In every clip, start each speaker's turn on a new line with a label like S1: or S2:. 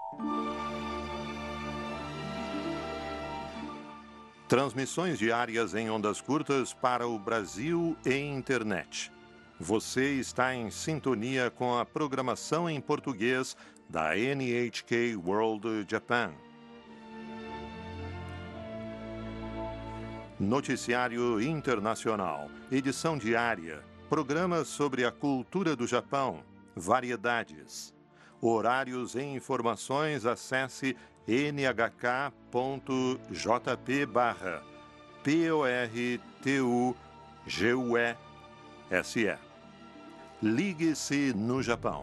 S1: Transmissões diárias em ondas curtas para o Brasil e internet. Você está em sintonia com a programação em português da NHK World Japan. Noticiário Internacional, edição diária, programas sobre a cultura do Japão, variedades. Horários e informações, acesse nhk.jp/PORTUGUESE. Ligue-se no Japão.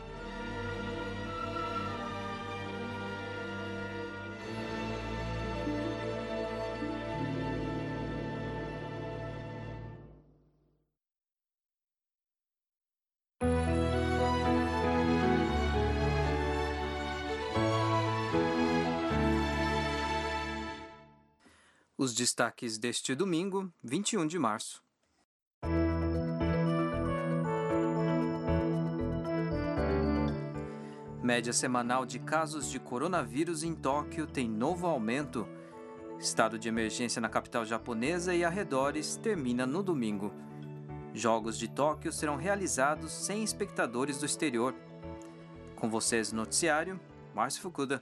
S2: Os destaques deste domingo, 21 de março. Média semanal de casos de coronavírus em Tóquio tem novo aumento. Estado de emergência na capital japonesa e arredores termina no domingo. Jogos de Tóquio serão realizados sem espectadores do exterior. Com vocês no noticiário, Márcio Fukuda.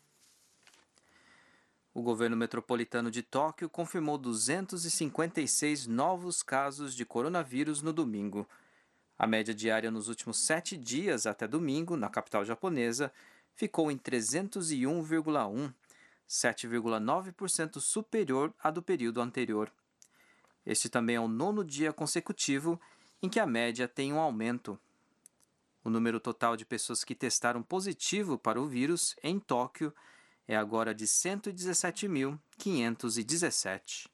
S2: O governo metropolitano de Tóquio confirmou 256 novos casos de coronavírus no domingo. A média diária nos últimos 7 dias até domingo, na capital japonesa, ficou em 301,1, 7,9% superior à do período anterior. Este também é o 9º dia consecutivo em que a média tem um aumento. O número total de pessoas que testaram positivo para o vírus em Tóquio é agora de 117.517.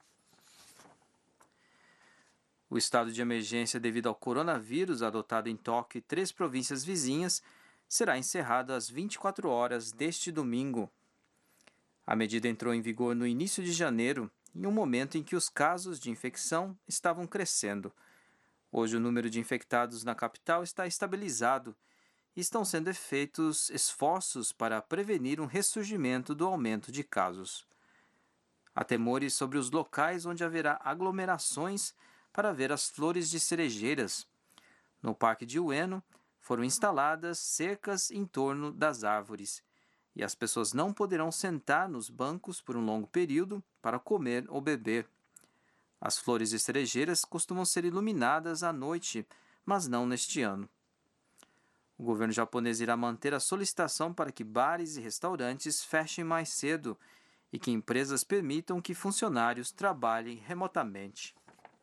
S2: O estado de emergência devido ao coronavírus adotado em Tóquio e 3 províncias vizinhas será encerrado às 24 horas deste domingo. A medida entrou em vigor no início de janeiro, em um momento em que os casos de infecção estavam crescendo. Hoje o número de infectados na capital está estabilizado e estão sendo feitos esforços para prevenir um ressurgimento do aumento de casos. Há temores sobre os locais onde haverá aglomerações para ver as flores de cerejeiras. No Parque de Ueno, foram instaladas cercas em torno das árvores, e as pessoas não poderão sentar nos bancos por um longo período para comer ou beber. As flores de cerejeiras costumam ser iluminadas à noite, mas não neste ano. O governo japonês irá manter a solicitação para que bares e restaurantes fechem mais cedo e que empresas permitam que funcionários trabalhem remotamente.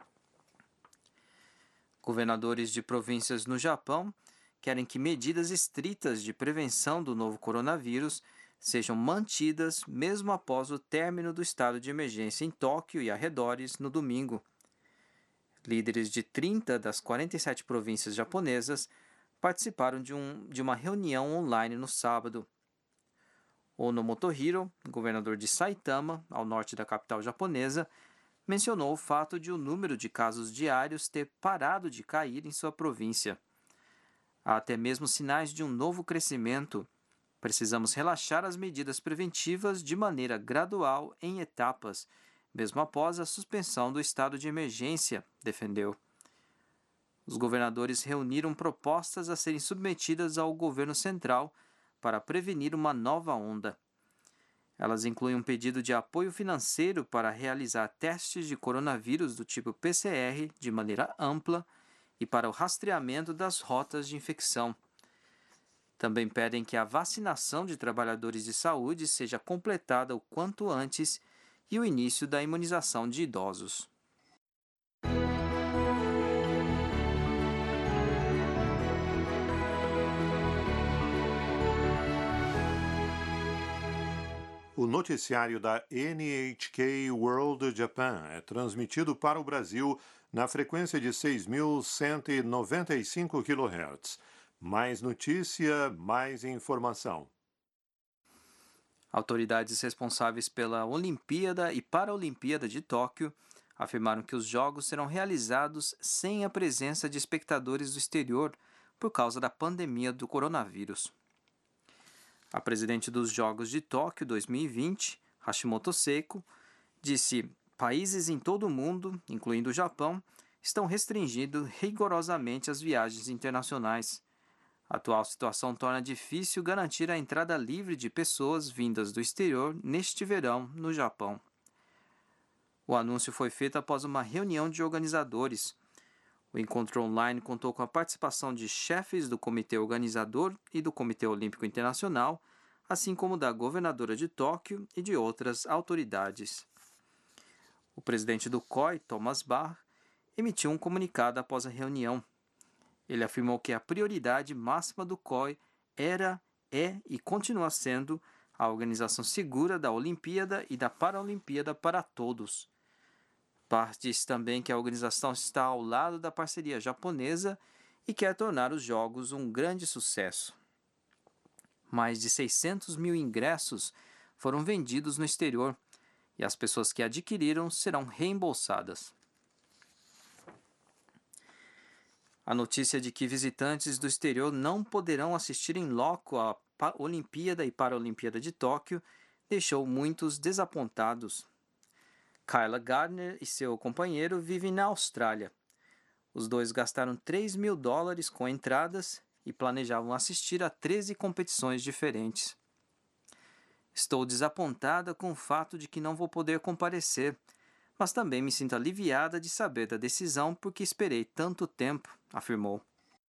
S2: Governadores de províncias no Japão querem que medidas estritas de prevenção do novo coronavírus sejam mantidas mesmo após o término do estado de emergência em Tóquio e arredores no domingo. Líderes de 30 das 47 províncias japonesas participaram de uma reunião online no sábado. Ono Motohiro, governador de Saitama, ao norte da capital japonesa, mencionou o fato de o número de casos diários ter parado de cair em sua província. Há até mesmo sinais de um novo crescimento. Precisamos relaxar as medidas preventivas de maneira gradual em etapas, mesmo após a suspensão do estado de emergência, defendeu. Os governadores reuniram propostas a serem submetidas ao governo central para prevenir uma nova onda. Elas incluem um pedido de apoio financeiro para realizar testes de coronavírus do tipo PCR de maneira ampla e para o rastreamento das rotas de infecção. Também pedem que a vacinação de trabalhadores de saúde seja completada o quanto antes e o início da imunização de idosos.
S1: O noticiário da NHK World Japan é transmitido para o Brasil na frequência de 6.195 kHz. Mais notícia, mais informação.
S2: Autoridades responsáveis pela Olimpíada e Paralimpíada de Tóquio afirmaram que os jogos serão realizados sem a presença de espectadores do exterior por causa da pandemia do coronavírus. A presidente dos Jogos de Tóquio 2020, Hashimoto Seiko, disse: países em todo o mundo, incluindo o Japão, estão restringindo rigorosamente as viagens internacionais. A atual situação torna difícil garantir a entrada livre de pessoas vindas do exterior neste verão no Japão. O anúncio foi feito após uma reunião de organizadores. O encontro online contou com a participação de chefes do Comitê Organizador e do Comitê Olímpico Internacional, assim como da governadora de Tóquio e de outras autoridades. O presidente do COI, Thomas Bach, emitiu um comunicado após a reunião. Ele afirmou que a prioridade máxima do COI era, é e continua sendo a organização segura da Olimpíada e da Paralimpíada para todos. Bach disse também que a organização está ao lado da parceria japonesa e quer tornar os Jogos um grande sucesso. Mais de 600 mil ingressos foram vendidos no exterior e as pessoas que adquiriram serão reembolsadas. A notícia de que visitantes do exterior não poderão assistir em loco à Olimpíada e Paralimpíada de Tóquio deixou muitos desapontados. Kyla Gardner e seu companheiro vivem na Austrália. Os dois gastaram $3.000 com entradas e planejavam assistir a 13 competições diferentes. Estou desapontada com o fato de que não vou poder comparecer, mas também me sinto aliviada de saber da decisão porque esperei tanto tempo, afirmou.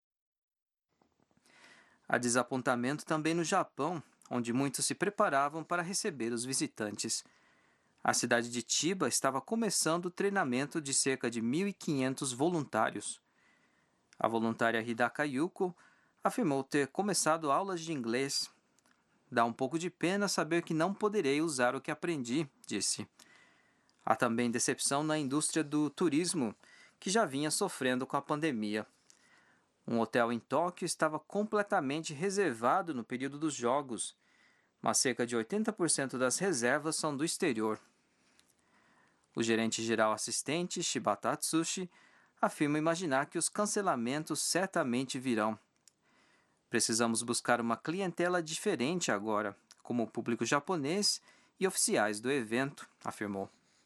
S2: Há desapontamento também no Japão, onde muitos se preparavam para receber os visitantes. A cidade de Chiba estava começando o treinamento de cerca de 1.500 voluntários. A voluntária Hidaka Yuko afirmou ter começado aulas de inglês. Dá um pouco de pena saber que não poderei usar o que aprendi, disse. Há também decepção na indústria do turismo, que já vinha sofrendo com a pandemia. Um hotel em Tóquio estava completamente reservado no período dos Jogos, mas cerca de 80% das reservas são do exterior. O gerente-geral assistente, Shibata Atsushi, afirma imaginar que os cancelamentos certamente virão. Precisamos buscar uma clientela diferente agora, como o público japonês e oficiais do evento, afirmou.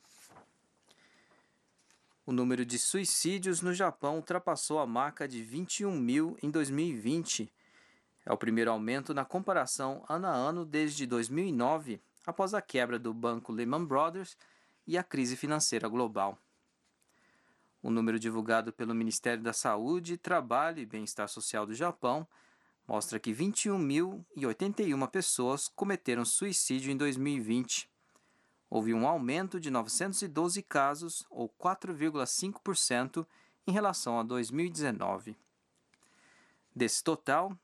S2: O número de suicídios no Japão ultrapassou a marca de 21 mil em 2020. É o primeiro aumento na comparação ano a ano desde 2009, após a quebra do banco Lehman Brothers e a crise financeira global. O número divulgado pelo Ministério da Saúde, Trabalho e Bem-Estar Social do Japão mostra que 21.081 pessoas cometeram suicídio em 2020. Houve um aumento de 912 casos, ou 4,5%, em relação a 2019. Desse total,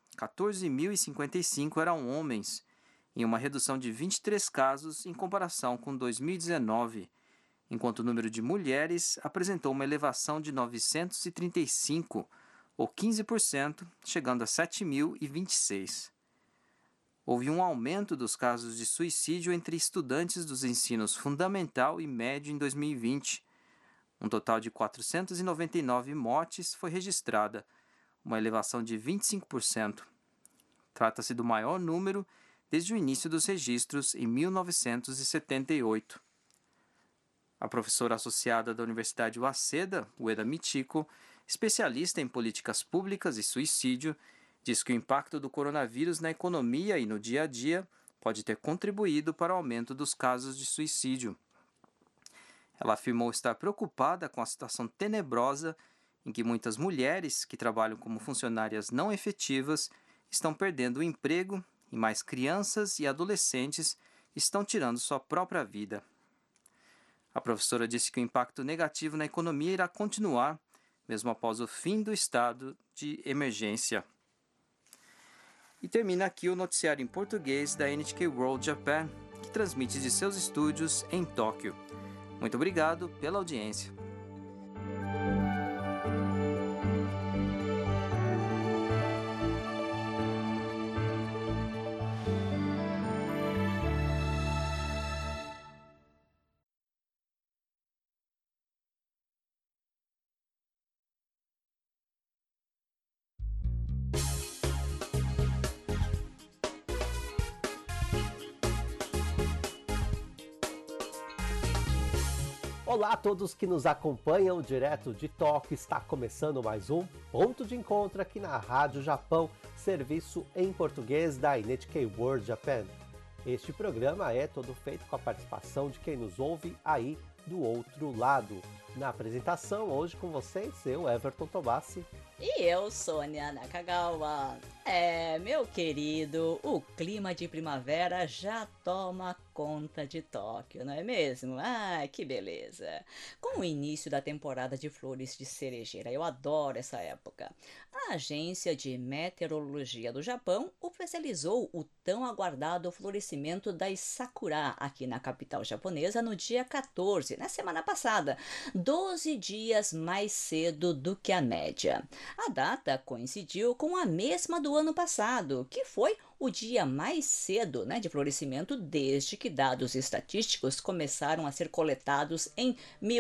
S2: 14.055 eram homens, em uma redução de 23 casos em comparação com 2019, enquanto o número de mulheres apresentou uma elevação de 935, ou 15%, chegando a 7.026. Houve um aumento dos casos de suicídio entre estudantes dos ensinos fundamental e médio em 2020. Um total de 499 mortes foi registrada, uma elevação de 25%. Trata-se do maior número desde o início dos registros em 1978. A professora associada da Universidade Waseda, Ueda Michiko, especialista em políticas públicas e suicídio, diz que o impacto do coronavírus na economia e no dia a dia pode ter contribuído para o aumento dos casos de suicídio. Ela afirmou estar preocupada com a situação tenebrosa em que muitas mulheres que trabalham como funcionárias não efetivas estão perdendo o emprego e mais crianças e adolescentes estão tirando sua própria vida. A professora disse que o impacto negativo na economia irá continuar, mesmo após o fim do estado de emergência. E termina aqui o noticiário em português da NHK World Japan, que transmite de seus estúdios em Tóquio. Muito obrigado pela audiência.
S3: Olá a todos que nos acompanham direto de Tóquio, está começando mais um Ponto de Encontro aqui na Rádio Japão, serviço em português da NHK World Japan. Este programa é todo feito com a participação de quem nos ouve aí do outro lado. Na apresentação, hoje com vocês, eu, Everton Tobassi.
S4: E eu, Sônia Nakagawa. Meu querido, o clima de primavera já toma conta de Tóquio, não é mesmo? Ai, que beleza! Com o início da temporada de flores de cerejeira, eu adoro essa época. A Agência de Meteorologia do Japão oficializou o tão aguardado florescimento das sakura aqui na capital japonesa no dia 14, na semana passada, 12 dias mais cedo do que a média. A data coincidiu com a mesma do ano passado, que foi o dia mais cedo, de florescimento desde que dados estatísticos começaram a ser coletados em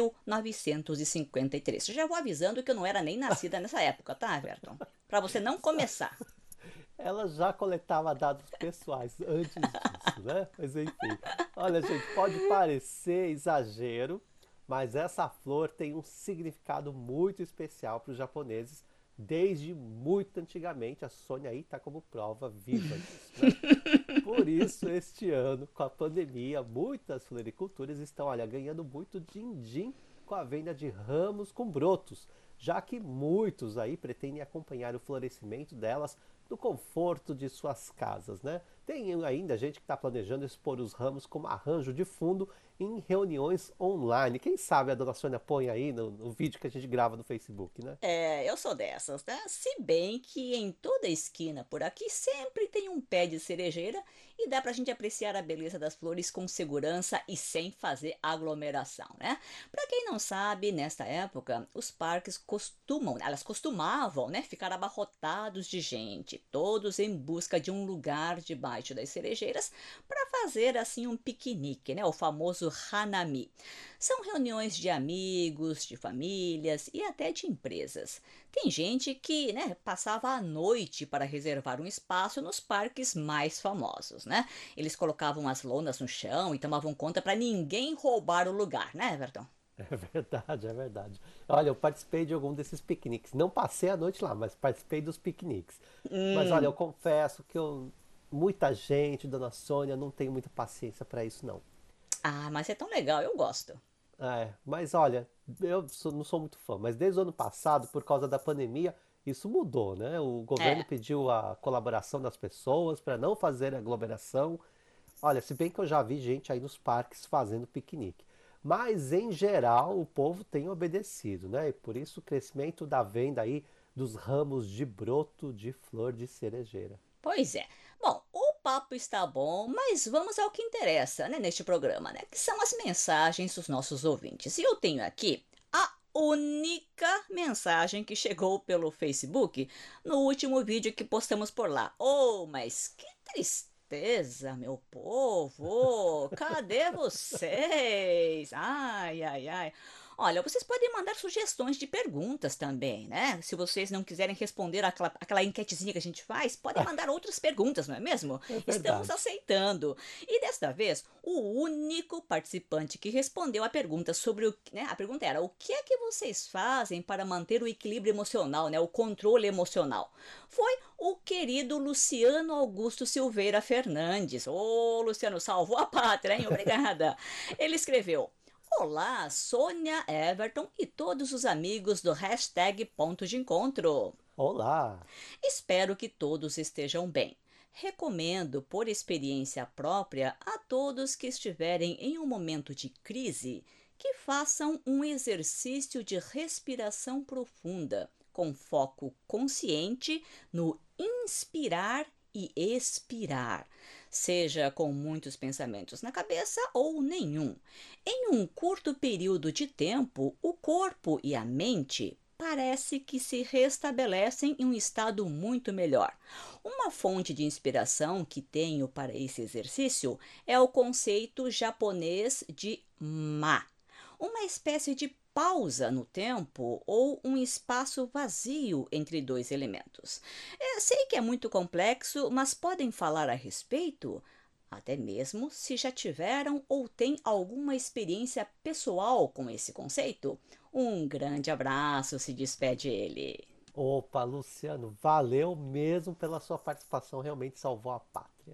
S4: 1953. Já vou avisando que eu não era nem nascida nessa época, tá, Everton? Para você não começar.
S3: Ela já coletava dados pessoais antes disso, né? Mas enfim, olha gente, pode parecer exagero, mas essa flor tem um significado muito especial para os japoneses desde muito antigamente. A Sônia aí está como prova viva disso, né? Por isso, este ano, com a pandemia, muitas floriculturas estão, ganhando muito din-din com a venda de ramos com brotos, já que muitos aí pretendem acompanhar o florescimento delas no conforto de suas casas, né? Tem ainda gente que está planejando expor os ramos como arranjo de fundo em reuniões online. Quem sabe a dona Sônia põe aí no vídeo que a gente grava no Facebook, né?
S4: Eu sou dessas, né? Se bem que em toda esquina por aqui sempre tem um pé de cerejeira e dá pra gente apreciar a beleza das flores com segurança e sem fazer aglomeração, né? Pra quem não sabe, nesta época, os parques costumavam, ficar abarrotados de gente, todos em busca de um lugar debaixo das cerejeiras para fazer assim um piquenique, o famoso hanami. São reuniões de amigos, de famílias e até de empresas. Tem gente que, passava a noite para reservar um espaço nos parques mais famosos, né? Eles colocavam as lonas no chão e tomavam conta para ninguém roubar o lugar, né, Everton?
S3: É verdade, é verdade. Olha, eu participei de algum desses piqueniques. Não passei a noite lá, mas participei dos piqueniques. Mas olha, eu confesso que muita gente, dona Sônia, não tenho muita paciência para isso, não.
S4: Ah, mas é tão legal, eu gosto.
S3: Mas olha, não sou muito fã, mas desde o ano passado, por causa da pandemia, isso mudou, né? O governo
S4: É.
S3: pediu a colaboração das pessoas para não fazer aglomeração. Olha, se bem que eu já vi gente aí nos parques fazendo piquenique. Mas, em geral, o povo tem obedecido, né? E por isso o crescimento da venda aí dos ramos de broto de flor de cerejeira.
S4: Pois é. Bom, o papo está bom, mas vamos ao que interessa, neste programa, que são as mensagens dos nossos ouvintes. E eu tenho aqui a única mensagem que chegou pelo Facebook no último vídeo que postamos por lá. Oh, mas que tristeza, meu povo! Cadê vocês? Ai, ai, ai. Olha, vocês podem mandar sugestões de perguntas também, né? Se vocês não quiserem responder aquela enquetezinha que a gente faz, podem mandar outras perguntas, não é mesmo?
S3: É
S4: Estamos
S3: verdade.
S4: aceitando. E desta vez, o único participante que respondeu a pergunta sobre a pergunta era: o que é que vocês fazem para manter o equilíbrio emocional, o controle emocional? Foi o querido Luciano Augusto Silveira Fernandes. Ô, Luciano, salvou a pátria, hein? Obrigada. Ele escreveu: Olá, Sônia, Everton e todos os amigos do hashtag Ponto de Encontro.
S3: Olá!
S4: Espero que todos estejam bem. Recomendo, por experiência própria, a todos que estiverem em um momento de crise, que façam um exercício de respiração profunda, com foco consciente no inspirar e expirar, seja com muitos pensamentos na cabeça ou nenhum. Em um curto período de tempo, o corpo e a mente parece que se restabelecem em um estado muito melhor. Uma fonte de inspiração que tenho para esse exercício é o conceito japonês de ma, uma espécie de pausa no tempo ou um espaço vazio entre dois elementos. Sei que é muito complexo, mas podem falar a respeito? até mesmo se já tiveram ou têm alguma experiência pessoal com esse conceito. Um grande abraço, se despede ele.
S3: Opa, Luciano, valeu mesmo pela sua participação, realmente salvou a pátria.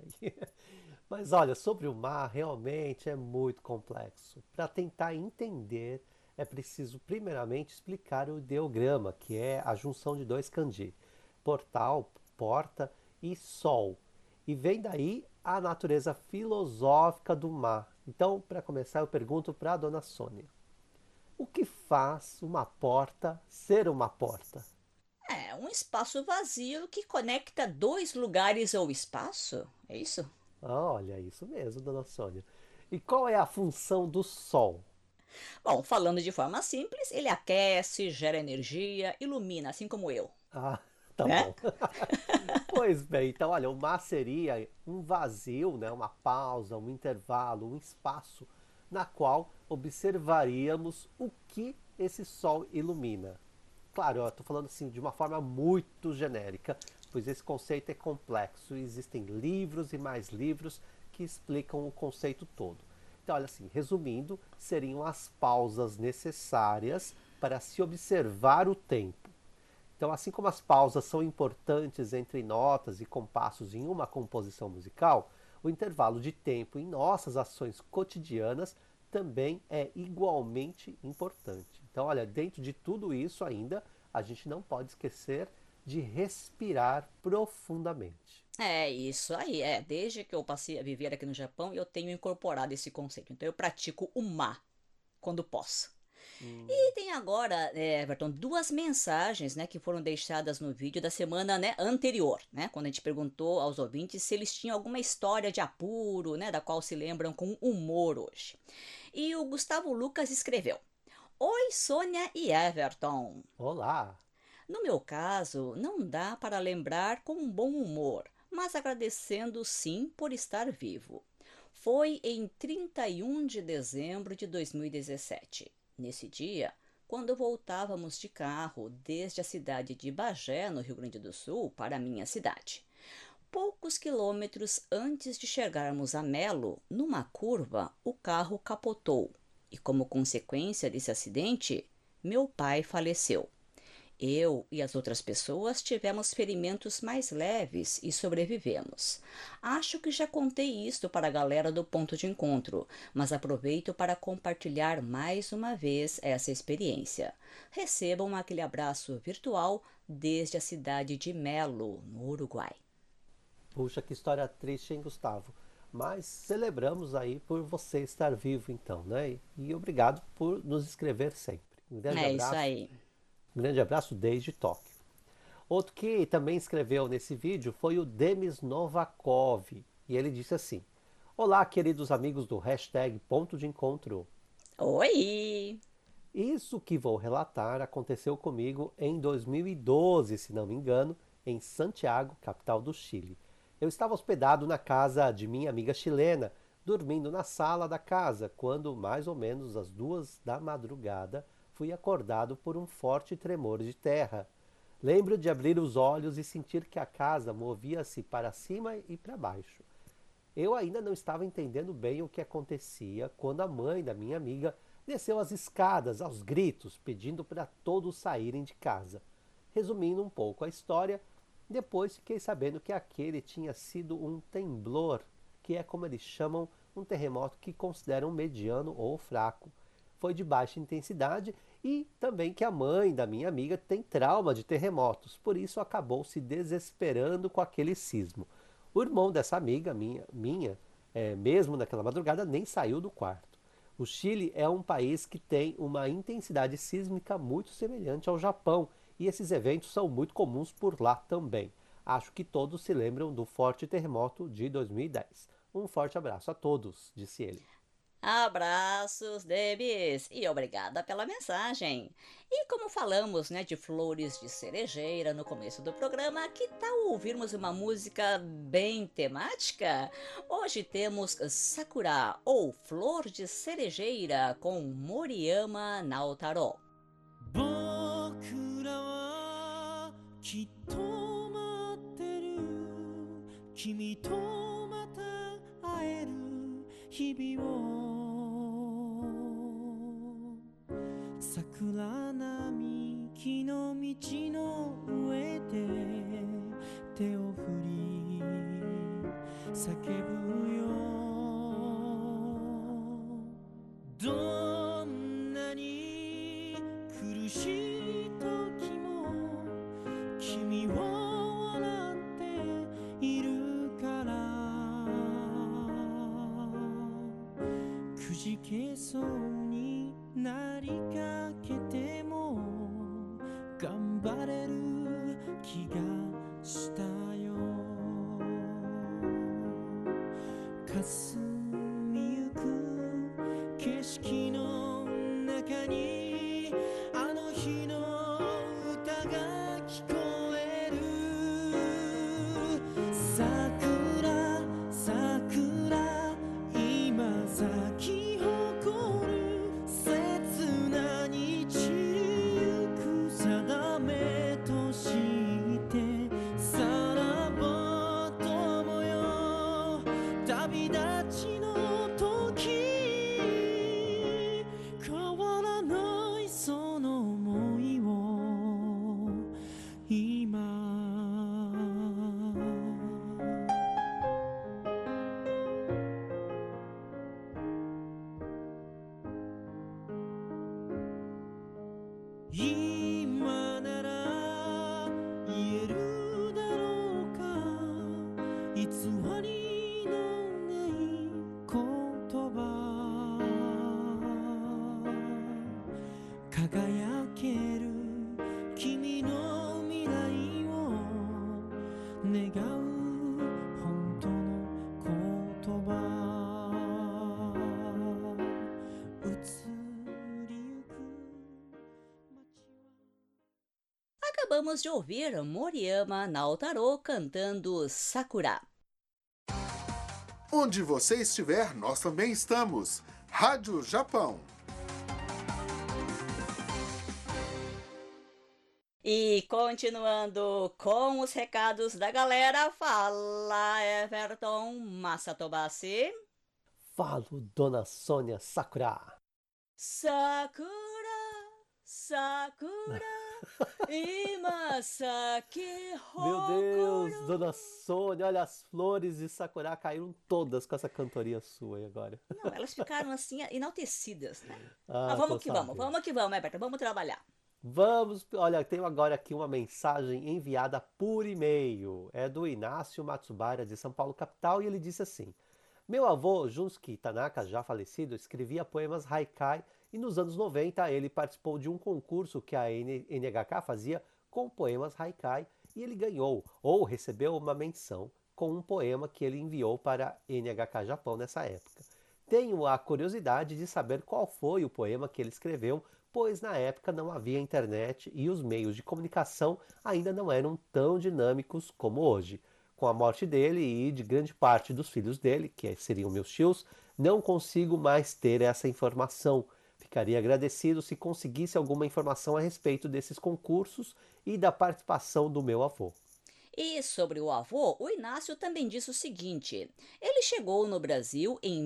S3: Mas olha, sobre o mar, realmente é muito complexo. Para tentar entender, é preciso primeiramente explicar o ideograma, que é a junção de dois kanji, portal, porta e sol. E vem daí a natureza filosófica do mar. Então, para começar, eu pergunto para a dona Sônia: o que faz uma porta ser uma porta?
S4: É um espaço vazio que conecta dois lugares ou espaço, é isso?
S3: Olha, isso mesmo, dona Sônia. E qual é a função do sol?
S4: Bom, falando de forma simples, ele aquece, gera energia, ilumina, assim como eu,
S3: Ah, tá
S4: né?
S3: bom. Pois bem, então olha, o mar seria um vazio, né, uma pausa, um intervalo, um espaço na qual observaríamos o que esse sol ilumina. Claro, eu estou falando assim de uma forma muito genérica, pois esse conceito é complexo e existem livros e mais livros que explicam o conceito todo. Então, olha assim, resumindo, seriam as pausas necessárias para se observar o tempo. Então, assim como as pausas são importantes entre notas e compassos em uma composição musical, o intervalo de tempo em nossas ações cotidianas também é igualmente importante. Então, olha, dentro de tudo isso ainda, a gente não pode esquecer de respirar profundamente.
S4: É isso aí, Desde que eu passei a viver aqui no Japão, eu tenho incorporado esse conceito. Então eu pratico o ma quando posso.
S3: Hum,
S4: E tem agora, Everton, duas mensagens, né, que foram deixadas no vídeo da semana, né, anterior, né, quando a gente perguntou aos ouvintes se eles tinham alguma história de apuro, né, da qual se lembram com humor hoje. E o Gustavo Lucas escreveu: Oi, Sônia e Everton.
S3: olá!
S4: No meu caso, não dá para lembrar com um bom humor, mas agradecendo sim por estar vivo. Foi em 31 de dezembro de 2017. Nesse dia, quando voltávamos de carro desde a cidade de Bagé, no Rio Grande do Sul, para a minha cidade. Poucos quilômetros antes de chegarmos a Melo, numa curva, o carro capotou e, como consequência desse acidente, meu pai faleceu. Eu e as outras pessoas tivemos ferimentos mais leves e sobrevivemos. Acho que já contei isto para a galera do ponto de encontro, mas aproveito para compartilhar mais uma vez essa experiência. Recebam aquele abraço virtual desde a cidade de Melo, no Uruguai.
S3: Puxa, que história triste, hein, Gustavo? Mas celebramos aí por você estar vivo então, né? E obrigado por nos escrever sempre.
S4: É isso aí.
S3: Um grande abraço desde Tóquio. Outro que também escreveu nesse vídeo foi o Demis Novakov. E ele disse assim: olá, queridos amigos do hashtag Ponto de Encontro.
S4: Oi!
S3: Isso que vou relatar aconteceu comigo em 2012, se não me engano, em Santiago, capital do Chile. Eu estava hospedado na casa de minha amiga chilena, dormindo na sala da casa, quando, mais ou menos às 2 da madrugada, fui acordado por um forte tremor de terra. Lembro de abrir os olhos e sentir que a casa movia-se para cima e para baixo. Eu ainda não estava entendendo bem o que acontecia quando a mãe da minha amiga desceu as escadas aos gritos, pedindo para todos saírem de casa. Resumindo um pouco a história, depois fiquei sabendo que aquele tinha sido um temblor, que é como eles chamam um terremoto que consideram mediano ou fraco. Foi de baixa intensidade e também que a mãe da minha amiga tem trauma de terremotos, por isso acabou se desesperando com aquele sismo. O irmão dessa amiga mesmo naquela madrugada, nem saiu do quarto. O Chile é um país que tem uma intensidade sísmica muito semelhante ao Japão, e esses eventos são muito comuns por lá também. Acho que todos se lembram do forte terremoto de 2010. Um forte abraço a todos, disse ele.
S4: Abraços, Debs, e obrigada pela mensagem. E como falamos, né, de flores de cerejeira no começo do programa, que tal ouvirmos uma música bem temática? Hoje temos Sakura, ou Flor de Cerejeira, com Moriyama Naotaro.
S5: 僕らはきっと待ってる君とまた会えき火を桜並木の道の上で手を振り叫ぶよどんなに苦しい時も君は笑っているからくじけそうになりかけても頑張れる気がしたよ霞みゆく景色の中にあの日の歌が聞こえる桜桜今咲き誇る切なに散りゆく定めとしてさらば友よ旅立ちの時変わらないその想いを今今なら言えるだろうか偽りのない言葉輝ける君の未来を願う本当の言葉移りゆく街は
S4: Acabamos de ouvir Moriyama Naotaro cantando Sakura.
S6: Onde você estiver, nós também estamos. Rádio Japão.
S4: E continuando com os recados da galera, fala Everton Masatobase.
S3: Falo, Dona Sônia Sakura.
S4: Sakura, Sakura, Imasaki
S3: Meu Deus, Dona Sônia, olha, as flores de Sakura caíram todas com essa cantoria sua aí agora.
S4: Não, elas ficaram assim enaltecidas, né?
S3: Ah,
S4: Mas vamos
S3: tô
S4: que vamos,
S3: sabendo.
S4: vamos que vamos, Everton, vamos trabalhar.
S3: Vamos, olha, tenho agora aqui uma mensagem enviada por e-mail. É do Inácio Matsubara, de São Paulo, capital, e ele disse assim: Meu avô, Junsuke Tanaka, já falecido, escrevia poemas haikai e nos anos 90 ele participou de um concurso que a NHK fazia com poemas haikai e ele ganhou, ou recebeu uma menção com um poema que ele enviou para a NHK Japão nessa época. Tenho a curiosidade de saber qual foi o poema que ele escreveu, pois na época não havia internet e os meios de comunicação ainda não eram tão dinâmicos como hoje. Com a morte dele e de grande parte dos filhos dele, que seriam meus tios, não consigo mais ter essa informação. Ficaria agradecido se conseguisse alguma informação a respeito desses concursos e da participação do meu avô.
S4: E sobre o avô, o Inácio também disse o seguinte: ele chegou no Brasil em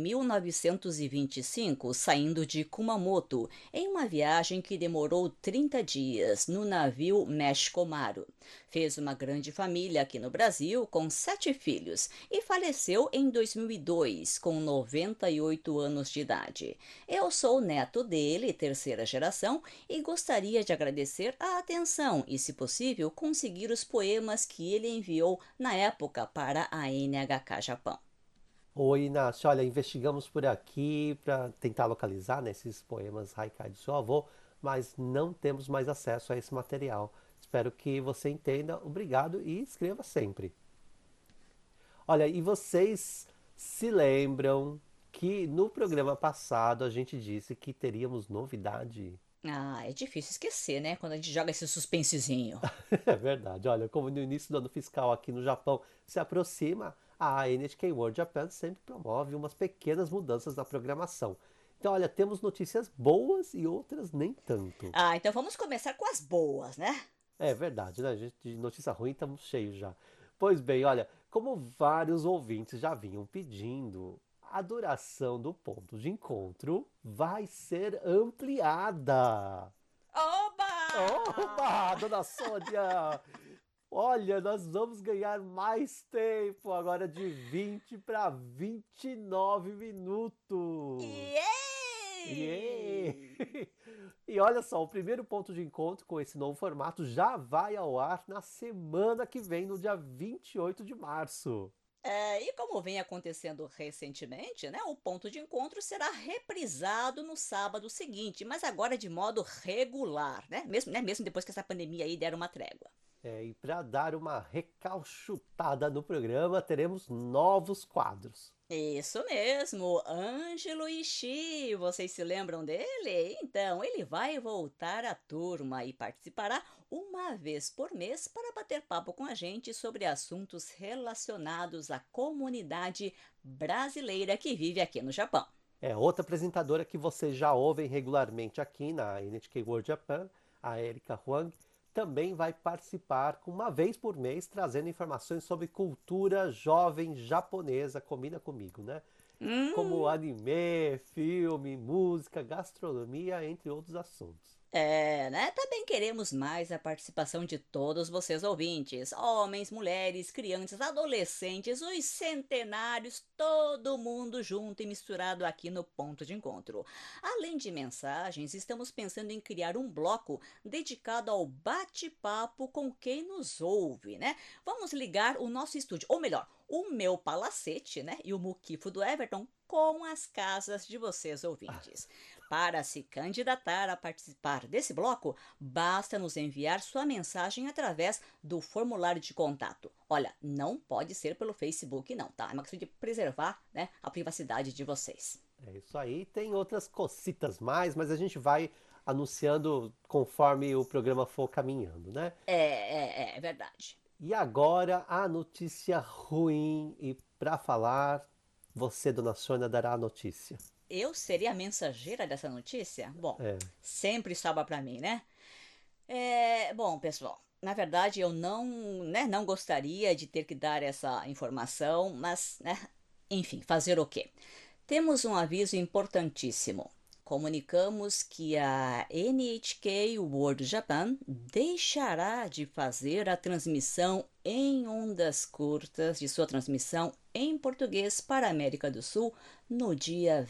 S4: 1925, saindo de Kumamoto, em uma viagem que demorou 30 dias, no navio México Maru. Fez uma grande família aqui no Brasil, com 7 filhos, e faleceu em 2002, com 98 anos de idade. Eu sou neto dele, terceira geração, e gostaria de agradecer a atenção e, se possível, conseguir os poemas que ele enviou na época para a NHK Japão.
S3: Oi, Inácio, olha, investigamos por aqui para tentar localizar, né, esses poemas haikai do seu avô, mas não temos mais acesso a esse material. Espero que você entenda. Obrigado e escreva sempre. Olha, e vocês se lembram que no programa passado a gente disse que teríamos novidade?
S4: Ah, é difícil esquecer, né? Quando a gente joga esse suspensezinho.
S3: É verdade. Olha, como no início do ano fiscal aqui no Japão se aproxima, a NHK World Japan sempre promove umas pequenas mudanças na programação. Então, olha, temos notícias boas e outras nem tanto.
S4: Ah, então vamos começar com as boas, né?
S3: É verdade, né? Gente, de notícia ruim estamos cheios já. Pois bem, olha, como vários ouvintes já vinham pedindo, a duração do ponto de encontro vai ser ampliada. Oba,
S4: Oba!
S3: dona Sônia! Olha, nós vamos ganhar mais tempo, agora de 20 para 29 minutos. Iê!
S4: Yay!
S3: E olha só, o primeiro ponto de encontro com esse novo formato já vai ao ar na semana que vem, no dia 28 de março.
S4: E como vem acontecendo recentemente, né, o ponto de encontro será reprisado no sábado seguinte, mas agora de modo regular, né, mesmo depois que essa pandemia aí der uma trégua.
S3: E para dar uma recalchutada no programa, teremos novos quadros.
S4: Isso mesmo, Ângelo Ishii, vocês se lembram dele? Então, ele vai voltar à turma e participará uma vez por mês para bater papo com a gente sobre assuntos relacionados à comunidade brasileira que vive aqui no Japão.
S3: É outra apresentadora que vocês já ouvem regularmente aqui na NHK World Japan, a Erika Huang, também vai participar com uma vez por mês, trazendo informações sobre cultura jovem japonesa. Combina comigo, né? Como anime, filme, música, gastronomia, entre outros assuntos.
S4: Né? Também queremos mais a participação de todos vocês ouvintes, homens, mulheres, crianças, adolescentes, os centenários, todo mundo junto e misturado aqui no ponto de encontro. Além de mensagens, estamos pensando em criar um bloco dedicado ao bate-papo com quem nos ouve, né? Vamos ligar o nosso estúdio, ou melhor, o meu palacete, né? E o muquifo do Everton com as casas de vocês ouvintes. Para se candidatar a participar desse bloco, basta nos enviar sua mensagem através do formulário de contato. Olha, não pode ser pelo Facebook não, tá? É uma questão de preservar, né, a privacidade de vocês.
S3: É isso aí. Tem outras cocitas mais, mas a gente vai anunciando conforme o programa for caminhando, né?
S4: É verdade.
S3: E agora a notícia ruim. E para falar, você, dona Sônia, dará a notícia.
S4: Eu seria a mensageira dessa notícia? Bom,
S3: É.
S4: sempre sobra para mim, né? Bom, pessoal, na verdade eu não gostaria de ter que dar essa informação, mas, né, enfim, fazer o quê? Temos um aviso importantíssimo. Comunicamos que a NHK World Japan deixará de fazer a transmissão em ondas curtas de sua transmissão em português para a América do Sul no dia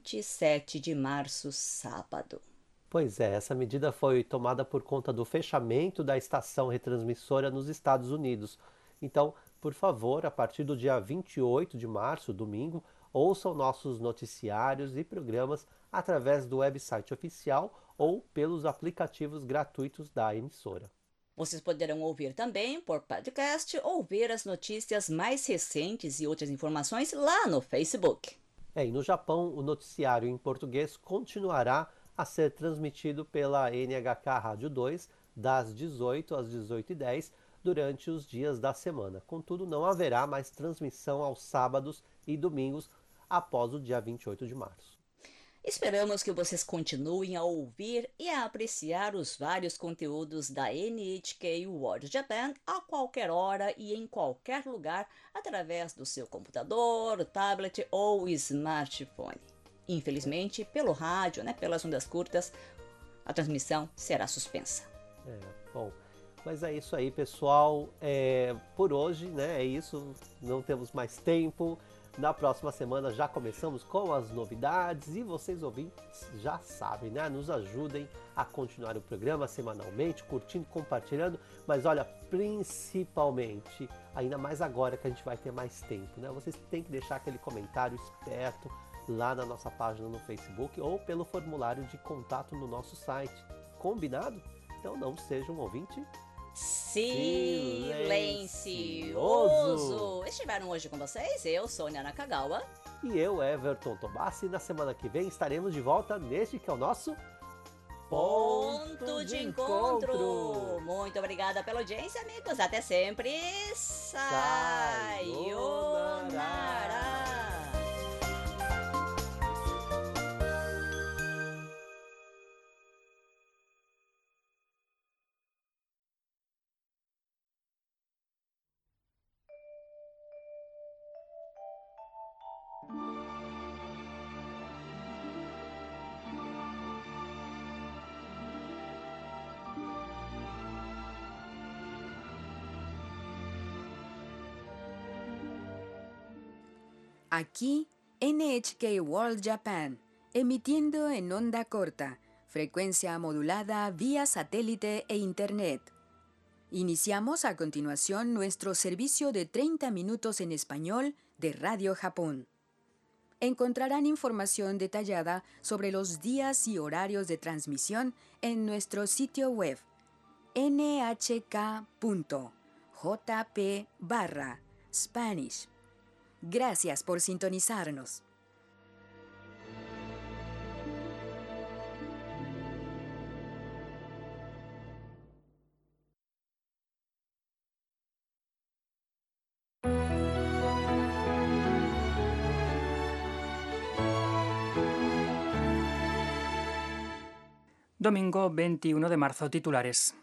S4: 27 de março, sábado.
S3: Pois é, essa medida foi tomada por conta do fechamento da estação retransmissora nos Estados Unidos. Então, por favor, a partir do dia 28 de março, domingo, ouçam nossos noticiários e programas através do website oficial ou pelos aplicativos gratuitos da emissora.
S4: Vocês poderão ouvir também por podcast ou ver as notícias mais recentes e outras informações lá no Facebook.
S3: E no Japão, o noticiário em português continuará a ser transmitido pela NHK Rádio 2 das 18 às 18h10 durante os dias da semana. Contudo, não haverá mais transmissão aos sábados e domingos após o dia 28 de março.
S4: Esperamos que vocês continuem a ouvir e a apreciar os vários conteúdos da NHK World Japan a qualquer hora e em qualquer lugar através do seu computador, tablet ou smartphone. Infelizmente, pelo rádio, né, pelas ondas curtas, a transmissão será suspensa.
S3: Bom, mas é isso aí, pessoal. Por hoje, né, é isso. Não temos mais tempo. Na próxima semana já começamos com as novidades e vocês ouvintes já sabem, né? Nos ajudem a continuar o programa semanalmente, curtindo, compartilhando, mas olha, principalmente, ainda mais agora que a gente vai ter mais tempo, né? Vocês têm que deixar aquele comentário esperto lá na nossa página no Facebook ou pelo formulário de contato no nosso site. Combinado? Então não seja um ouvinte
S4: silencioso. Estiveram hoje com vocês, eu, Sônia Nakagawa.
S3: E eu, Everton Tobassi. E na semana que vem estaremos de volta neste que é o nosso
S4: Ponto de Encontro. Muito obrigada pela audiência, amigos. Até sempre. Sayonara.
S7: Aquí, NHK World Japan, emitiendo en onda corta, frecuencia modulada vía satélite e Internet. Iniciamos a continuación nuestro servicio de 30 minutos en español de Radio Japón. Encontrarán información detallada sobre los días y horarios de transmisión en nuestro sitio web nhk.jp/Spanish. Gracias por sintonizarnos.
S8: Domingo 21 de marzo, titulares.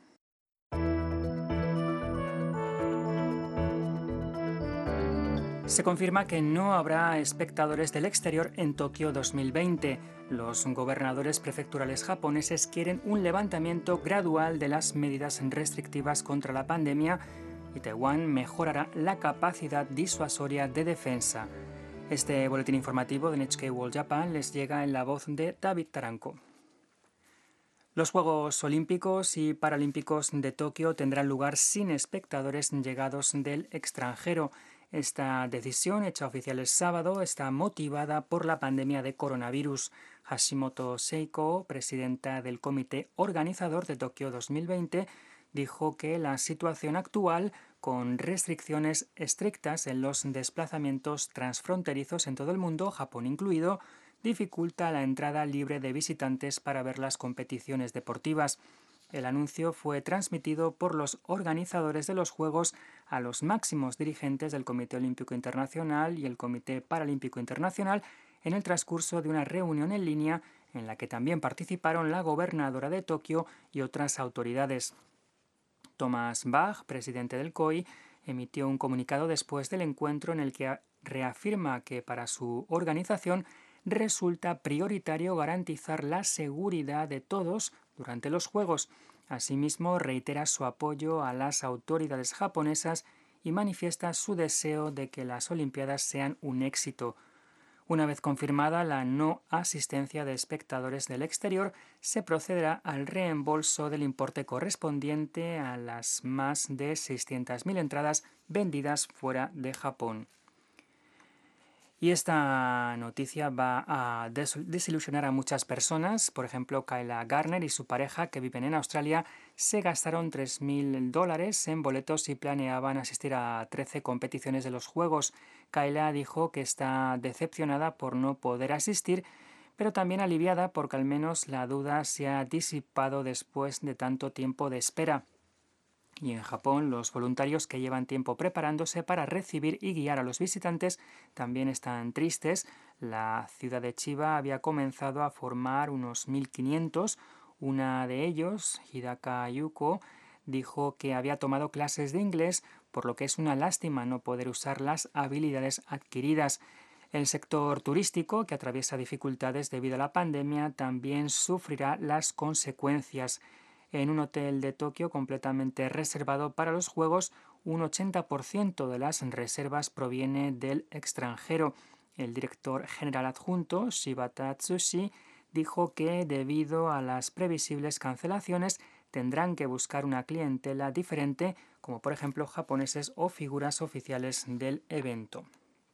S8: Se confirma que no habrá espectadores del exterior en Tokio 2020. Los gobernadores prefecturales japoneses quieren un levantamiento gradual de las medidas restrictivas contra la pandemia y Taiwán mejorará la capacidad disuasoria de defensa. Este boletín informativo de NHK World Japan les llega en la voz de David Taranco. Los Juegos Olímpicos y Paralímpicos de Tokio tendrán lugar sin espectadores llegados del extranjero. Esta decisión, hecha oficial el sábado, está motivada por la pandemia de coronavirus. Hashimoto Seiko, presidenta del comité organizador de Tokio 2020, dijo que la situación actual, con restricciones estrictas en los desplazamientos transfronterizos en todo el mundo, Japón incluido, dificulta la entrada libre de visitantes para ver las competiciones deportivas. El anuncio fue transmitido por los organizadores de los Juegos a los máximos dirigentes del Comité Olímpico Internacional y el Comité Paralímpico Internacional en el transcurso de una reunión en línea en la que también participaron la gobernadora de Tokio y otras autoridades. Thomas Bach, presidente del COI, emitió un comunicado después del encuentro en el que reafirma que para su organización resulta prioritario garantizar la seguridad de todos durante los Juegos. Asimismo, reitera su apoyo a las autoridades japonesas y manifiesta su deseo de que las Olimpiadas sean un éxito. Una vez confirmada la no asistencia de espectadores del exterior, se procederá al reembolso del importe correspondiente a las más de 600.000 entradas vendidas fuera de Japón. Y esta noticia va a desilusionar a muchas personas. Por ejemplo, Kayla Garner y su pareja, que viven en Australia, se gastaron $3.000 en boletos y planeaban asistir a 13 competiciones de los Juegos. Kayla dijo que está decepcionada por no poder asistir, pero también aliviada porque al menos la duda se ha disipado después de tanto tiempo de espera. Y en Japón, los voluntarios que llevan tiempo preparándose para recibir y guiar a los visitantes también están tristes. La ciudad de Chiba había comenzado a formar unos 1.500. Una de ellos, Hidaka Yuko, dijo que había tomado clases de inglés, por lo que es una lástima no poder usar las habilidades adquiridas. El sector turístico, que atraviesa dificultades debido a la pandemia, también sufrirá las consecuencias. En un hotel de Tokio completamente reservado para los Juegos, un 80% de las reservas proviene del extranjero. El director general adjunto, Shibata Tsushi, dijo que debido a las previsibles cancelaciones tendrán que buscar una clientela diferente, como por ejemplo japoneses o figuras oficiales del evento.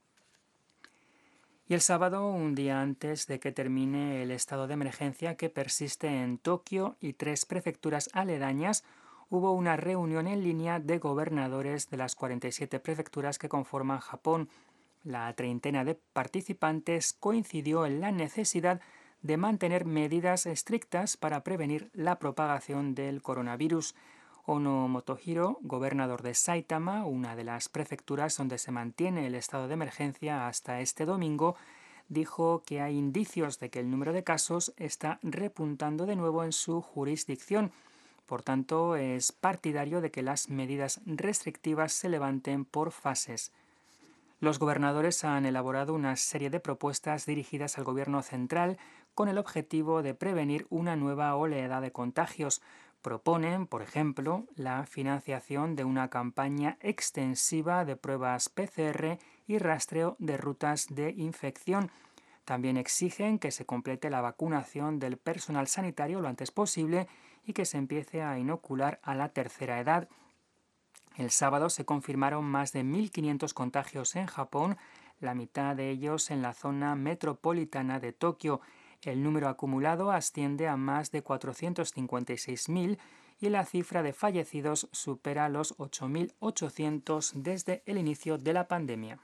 S8: Y el sábado, un día antes de que termine el estado de emergencia que persiste en Tokio y 3 prefecturas aledañas, hubo una reunión en línea de gobernadores de las 47 prefecturas que conforman Japón. La treintena de participantes coincidió en la necesidad de mantener medidas estrictas para prevenir la propagación del coronavirus. Ono Motohiro, gobernador de Saitama, una de las prefecturas donde se mantiene el estado de emergencia hasta este domingo, dijo que hay indicios de que el número de casos está repuntando de nuevo en su jurisdicción. Por tanto, es partidario de que las medidas restrictivas se levanten por fases. Los gobernadores han elaborado una serie de propuestas dirigidas al gobierno central con el objetivo de prevenir una nueva oleada de contagios. Proponen, por ejemplo, la financiación de una campaña extensiva de pruebas PCR y rastreo de rutas de infección. También exigen que se complete la vacunación del personal sanitario lo antes posible y que se empiece a inocular a la tercera edad. El sábado se confirmaron más de 1.500 contagios en Japón, la mitad de ellos en la zona metropolitana de Tokio. El número acumulado asciende a más de 456.000 y la cifra de fallecidos supera los 8.800 desde el inicio de la pandemia.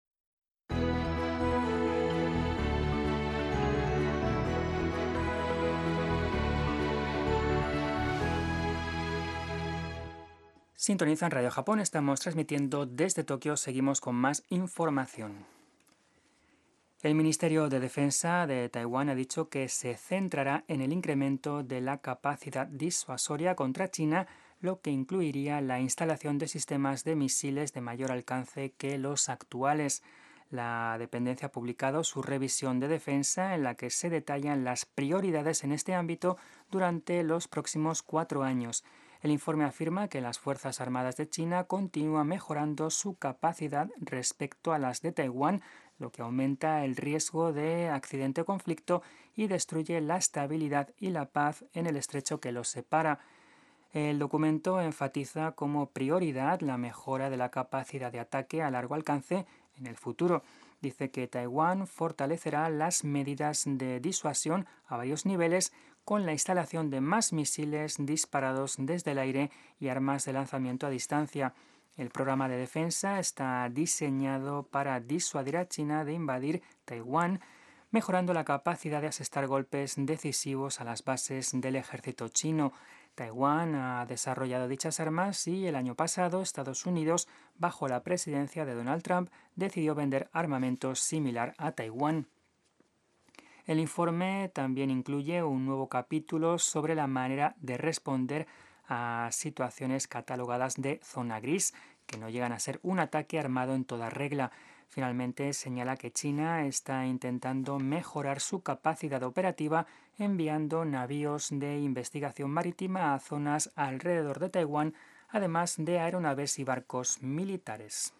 S8: Sintonizan Radio Japón, estamos transmitiendo desde Tokio, seguimos con más información. El Ministerio de Defensa de Taiwán ha dicho que se centrará en el incremento de la capacidad disuasoria contra China, lo que incluiría la instalación de sistemas de misiles de mayor alcance que los actuales. La dependencia ha publicado su revisión de defensa en la que se detallan las prioridades en este ámbito durante los próximos 4 años. El informe afirma que las Fuerzas Armadas de China continúan mejorando su capacidad respecto a las de Taiwán, lo que aumenta el riesgo de accidente o conflicto y destruye la estabilidad y la paz en el estrecho que los separa. El documento enfatiza como prioridad la mejora de la capacidad de ataque a largo alcance en el futuro. Dice que Taiwán fortalecerá las medidas de disuasión a varios niveles con la instalación de más misiles disparados desde el aire y armas de lanzamiento a distancia. El programa de defensa está diseñado para disuadir a China de invadir Taiwán, mejorando la capacidad de asestar golpes decisivos a las bases del ejército chino. Taiwán ha desarrollado dichas armas y el año pasado Estados Unidos, bajo la presidencia de Donald Trump, decidió vender armamento similar a Taiwán. El informe también incluye un nuevo capítulo sobre la manera de responder a situaciones catalogadas de zona gris, que no llegan a ser un ataque armado en toda regla. Finalmente señala que China está intentando mejorar su capacidad operativa enviando navíos de investigación marítima a zonas alrededor de Taiwán, además de aeronaves y barcos militares.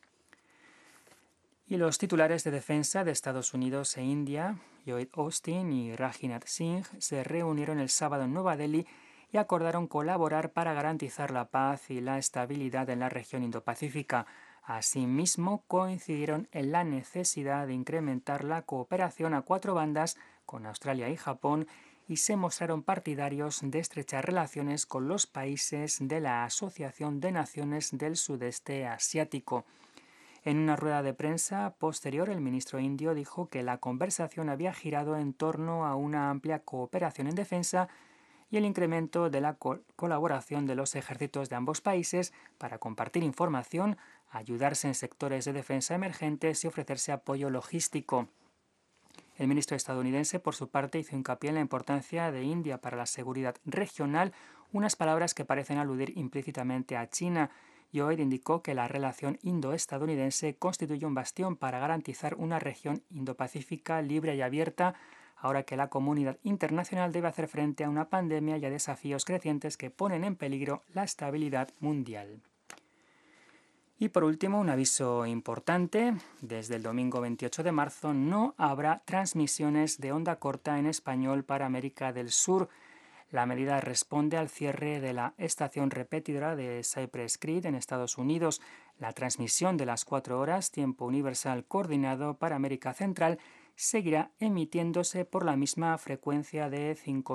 S8: Y los titulares de defensa de Estados Unidos e India, Lloyd Austin y Rajnath Singh, se reunieron el sábado en Nueva Delhi y acordaron colaborar para garantizar la paz y la estabilidad en la región Indo-Pacífica. Asimismo, coincidieron en la necesidad de incrementar la cooperación a 4 bandas con Australia y Japón y se mostraron partidarios de estrechar relaciones con los países de la Asociación de Naciones del Sudeste Asiático. En una rueda de prensa posterior, el ministro indio dijo que la conversación había girado en torno a una amplia cooperación en defensa y el incremento de la colaboración de los ejércitos de ambos países para compartir información, ayudarse en sectores de defensa emergentes y ofrecerse apoyo logístico. El ministro estadounidense, por su parte, hizo hincapié en la importancia de India para la seguridad regional, unas palabras que parecen aludir implícitamente a China. Lloyd indicó que la relación indo-estadounidense constituye un bastión para garantizar una región Indo-Pacífica libre y abierta, ahora que la comunidad internacional debe hacer frente a una pandemia y a desafíos crecientes que ponen en peligro la estabilidad mundial. Y por último, un aviso importante. Desde el domingo 28 de marzo no habrá transmisiones de onda corta en español para América del Sur. La medida responde al cierre de la estación repetidora de Cypress Creek en Estados Unidos. La transmisión de las 4 horas, tiempo universal coordinado para América Central, seguirá emitiéndose por la misma frecuencia de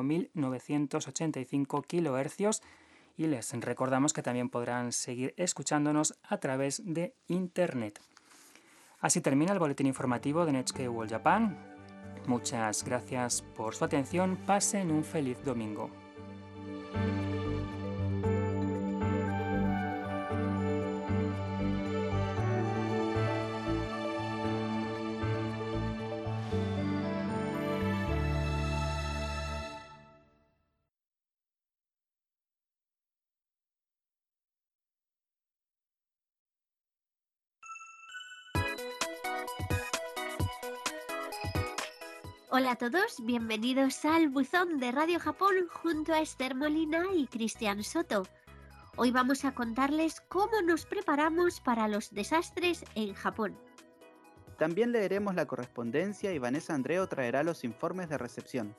S8: 5.985 kHz y les recordamos que también podrán seguir escuchándonos a través de Internet. Así termina el boletín informativo de NHK World Japan. Muchas gracias por su atención. Pasen un feliz domingo.
S9: Hola a todos, bienvenidos al buzón de Radio Japón junto a Esther Molina y Cristian Soto. Hoy vamos a contarles cómo nos preparamos para los desastres en Japón.
S10: También leeremos la correspondencia y Vanessa Andreo traerá los informes de recepción.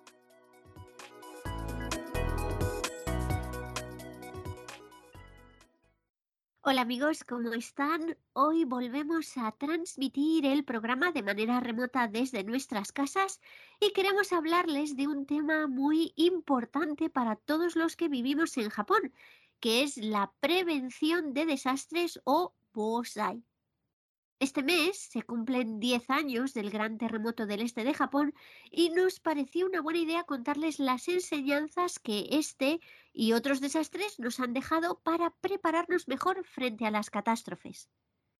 S9: Hola amigos, ¿cómo están? Hoy volvemos a transmitir el programa de manera remota desde nuestras casas y queremos hablarles de un tema muy importante para todos los que vivimos en Japón, que es la prevención de desastres o Bōsai. Este mes se cumplen 10 años del gran terremoto del este de Japón y nos pareció una buena idea contarles las enseñanzas que este y otros desastres nos han dejado para prepararnos mejor frente a las catástrofes.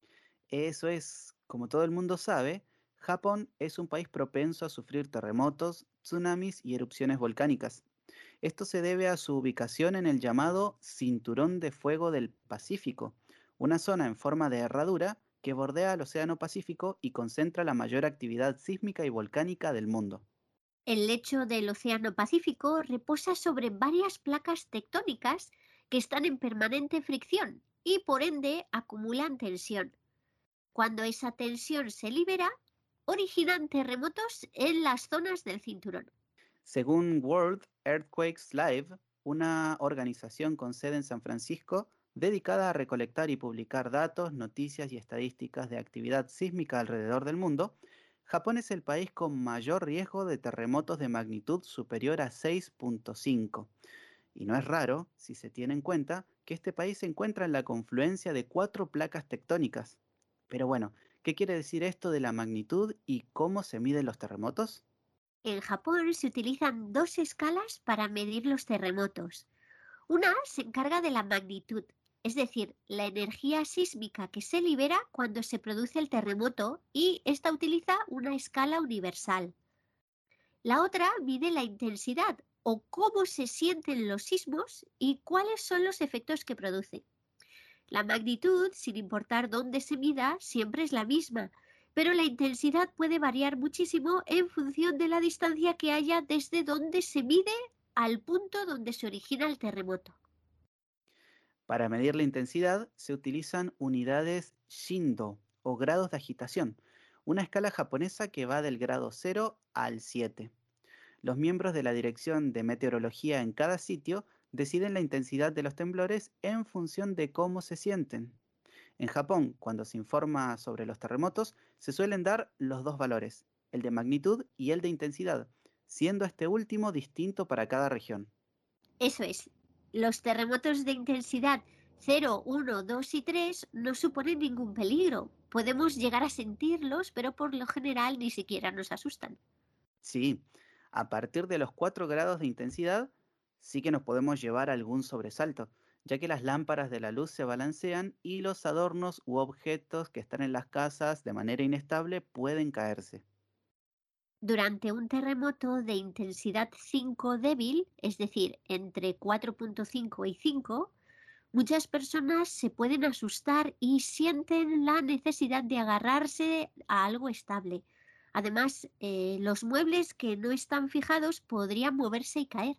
S10: Eso es, como todo el mundo sabe, Japón es un país propenso a sufrir terremotos, tsunamis y erupciones volcánicas. Esto se debe a su ubicación en el llamado Cinturón de Fuego del Pacífico, una zona en forma de herradura que bordea el Océano Pacífico y concentra la mayor actividad sísmica y volcánica del mundo.
S9: El lecho del Océano Pacífico reposa sobre varias placas tectónicas que están en permanente fricción y por ende acumulan tensión. Cuando esa tensión se libera, originan terremotos en las zonas del cinturón.
S10: Según World Earthquakes Live, una organización con sede en San Francisco, dedicada a recolectar y publicar datos, noticias y estadísticas de actividad sísmica alrededor del mundo, Japón es el país con mayor riesgo de terremotos de magnitud superior a 6.5. Y no es raro si se tiene en cuenta que este país se encuentra en la confluencia de 4 placas tectónicas. Pero bueno, ¿qué quiere decir esto de la magnitud y cómo se miden los terremotos?
S9: En Japón se utilizan dos escalas para medir los terremotos. Una se encarga de la magnitud, es decir, la energía sísmica que se libera cuando se produce el terremoto, y esta utiliza una escala universal. La otra mide la intensidad o cómo se sienten los sismos y cuáles son los efectos que produce. La magnitud, sin importar dónde se mida, siempre es la misma, pero la intensidad puede variar muchísimo en función de la distancia que haya desde donde se mide al punto donde se origina el terremoto.
S10: Para medir la intensidad se utilizan unidades Shindo o grados de agitación, una escala japonesa que va del grado 0 al 7. Los miembros de la Dirección de Meteorología en cada sitio deciden la intensidad de los temblores en función de cómo se sienten. En Japón, cuando se informa sobre los terremotos, se suelen dar los dos valores, el de magnitud y el de intensidad, siendo este último distinto para cada región.
S9: Eso es, los terremotos de intensidad 0, 1, 2 y 3 no suponen ningún peligro. Podemos llegar a sentirlos, pero por lo general ni siquiera nos asustan.
S10: Sí, a partir de los 4 grados de intensidad sí que nos podemos llevar algún sobresalto, ya que las lámparas de la luz se balancean y los adornos u objetos que están en las casas de manera inestable pueden caerse.
S9: Durante un terremoto de intensidad 5 débil, es decir, entre 4.5 y 5, muchas personas se pueden asustar y sienten la necesidad de agarrarse a algo estable. Además, los muebles que no están fijados podrían moverse y caer.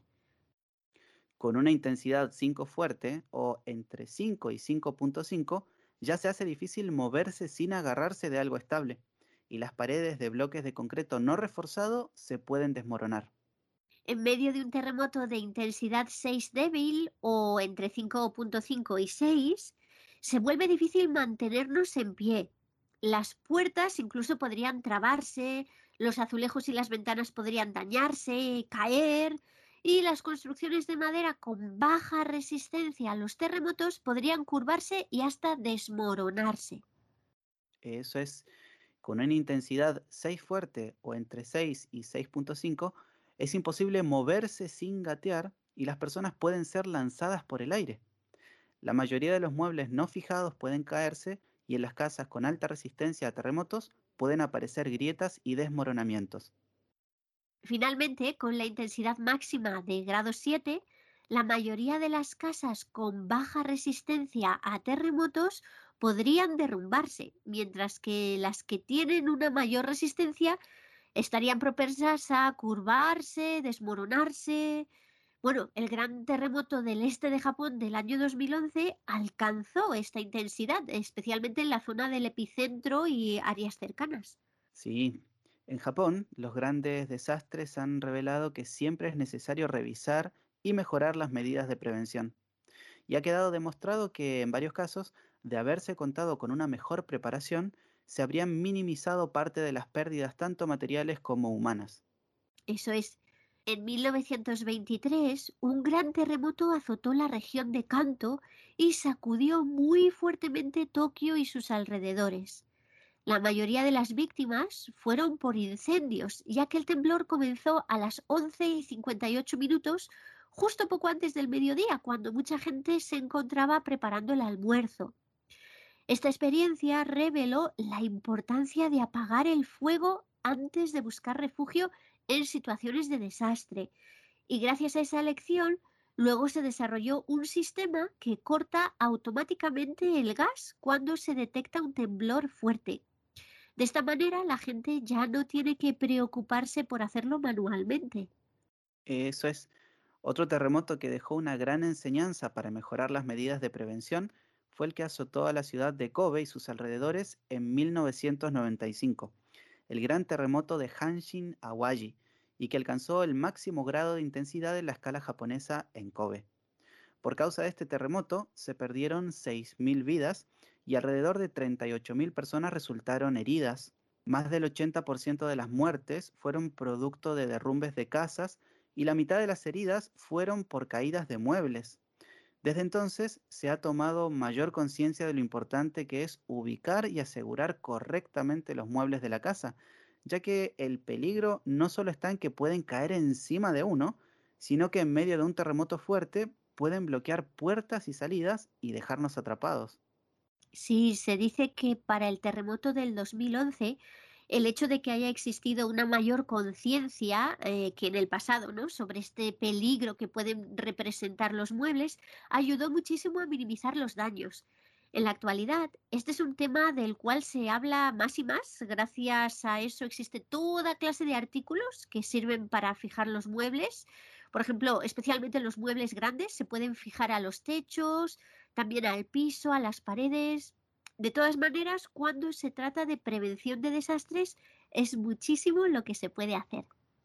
S10: Con una intensidad 5 fuerte o entre 5 y 5.5, ya se hace difícil moverse sin agarrarse de algo estable, y las paredes de bloques de concreto no reforzado se pueden desmoronar.
S9: En medio de un terremoto de intensidad 6 débil o entre 5.5 y 6, se vuelve difícil mantenernos en pie. Las puertas incluso podrían trabarse, los azulejos y las ventanas podrían dañarse, caer, y las construcciones de madera con baja resistencia a los terremotos podrían curvarse y hasta desmoronarse.
S10: Eso es, con una intensidad 6 fuerte o entre 6 y 6.5, es imposible moverse sin gatear y las personas pueden ser lanzadas por el aire. La mayoría de los muebles no fijados pueden caerse y en las casas con alta resistencia a terremotos pueden aparecer grietas y desmoronamientos.
S9: Finalmente, con la intensidad máxima de grado 7, la mayoría de las casas con baja resistencia a terremotos podrían derrumbarse, mientras que las que tienen una mayor resistencia estarían propensas a curvarse, desmoronarse. Bueno, el gran terremoto del este de Japón del año 2011 alcanzó esta intensidad, especialmente en la zona del epicentro y áreas cercanas.
S10: Sí, en Japón los grandes desastres han revelado que siempre es necesario revisar y mejorar las medidas de prevención. Y ha quedado demostrado que en varios casos, de haberse contado con una mejor preparación, se habrían minimizado parte de las pérdidas tanto materiales como humanas.
S9: Eso es, en 1923 un gran terremoto azotó la región de Kanto y sacudió muy fuertemente Tokio y sus alrededores. La mayoría de las víctimas fueron por incendios, ya que el temblor comenzó a las 11:58 justo poco antes del mediodía, cuando mucha gente se encontraba preparando el almuerzo. Esta experiencia reveló la importancia de apagar el fuego antes de buscar refugio en situaciones de desastre. Y gracias a esa lección, luego se desarrolló un sistema que corta automáticamente el gas cuando se detecta un temblor fuerte. De esta manera, la gente ya no tiene que preocuparse por hacerlo manualmente.
S10: Eso es. Otro terremoto que dejó una gran enseñanza para mejorar las medidas de prevención fue el que azotó a la ciudad de Kobe y sus alrededores en 1995, el gran terremoto de Hanshin Awaji, y que alcanzó el máximo grado de intensidad en la escala japonesa en Kobe. Por causa de este terremoto se perdieron 6.000 vidas y alrededor de 38.000 personas resultaron heridas. Más del 80% de las muertes fueron producto de derrumbes de casas y la mitad de las heridas fueron por caídas de muebles. Desde entonces se ha tomado mayor conciencia de lo importante que es ubicar y asegurar correctamente los muebles de la casa, ya que el peligro no solo está en que pueden caer encima de uno, sino que en medio de un terremoto fuerte pueden bloquear puertas y salidas y dejarnos atrapados.
S9: Sí, se dice que para el terremoto del 2011, el hecho de que haya existido una mayor conciencia que en el pasado, ¿no? Sobre este peligro que pueden representar los muebles, ayudó muchísimo a minimizar los daños. En la actualidad, este es un tema del cual se habla más y más. Gracias a eso existe toda clase de artículos que sirven para fijar los muebles. Por ejemplo, especialmente los muebles grandes se pueden fijar a los techos, también al piso, a las paredes. De todas maneras, cuando se trata de prevención de desastres, es muchísimo lo que se puede hacer.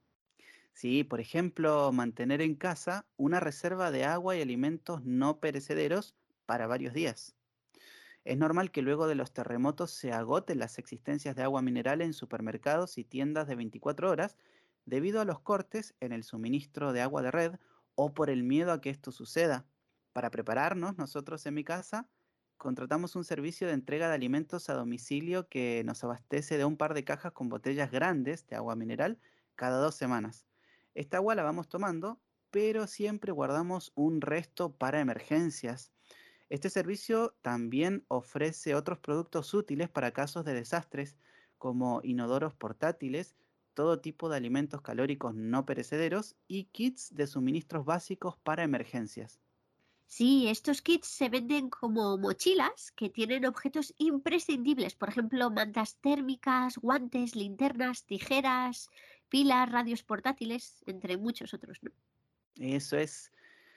S10: Sí, por ejemplo, mantener en casa una reserva de agua y alimentos no perecederos para varios días. Es normal que luego de los terremotos se agoten las existencias de agua mineral en supermercados y tiendas de 24 horas debido a los cortes en el suministro de agua de red o por el miedo a que esto suceda. Para prepararnos, nosotros en mi casa contratamos un servicio de entrega de alimentos a domicilio que nos abastece de un par de cajas con botellas grandes de agua mineral cada 2 semanas. Esta agua la vamos tomando, pero siempre guardamos un resto para emergencias. Este servicio también ofrece otros productos útiles para casos de desastres, como inodoros portátiles, todo tipo de alimentos calóricos no perecederos y kits de suministros básicos para emergencias.
S9: Sí, estos kits se venden como mochilas que tienen objetos imprescindibles, por ejemplo, mantas térmicas, guantes, linternas, tijeras, pilas, radios portátiles, entre muchos otros, ¿no?
S10: Eso es.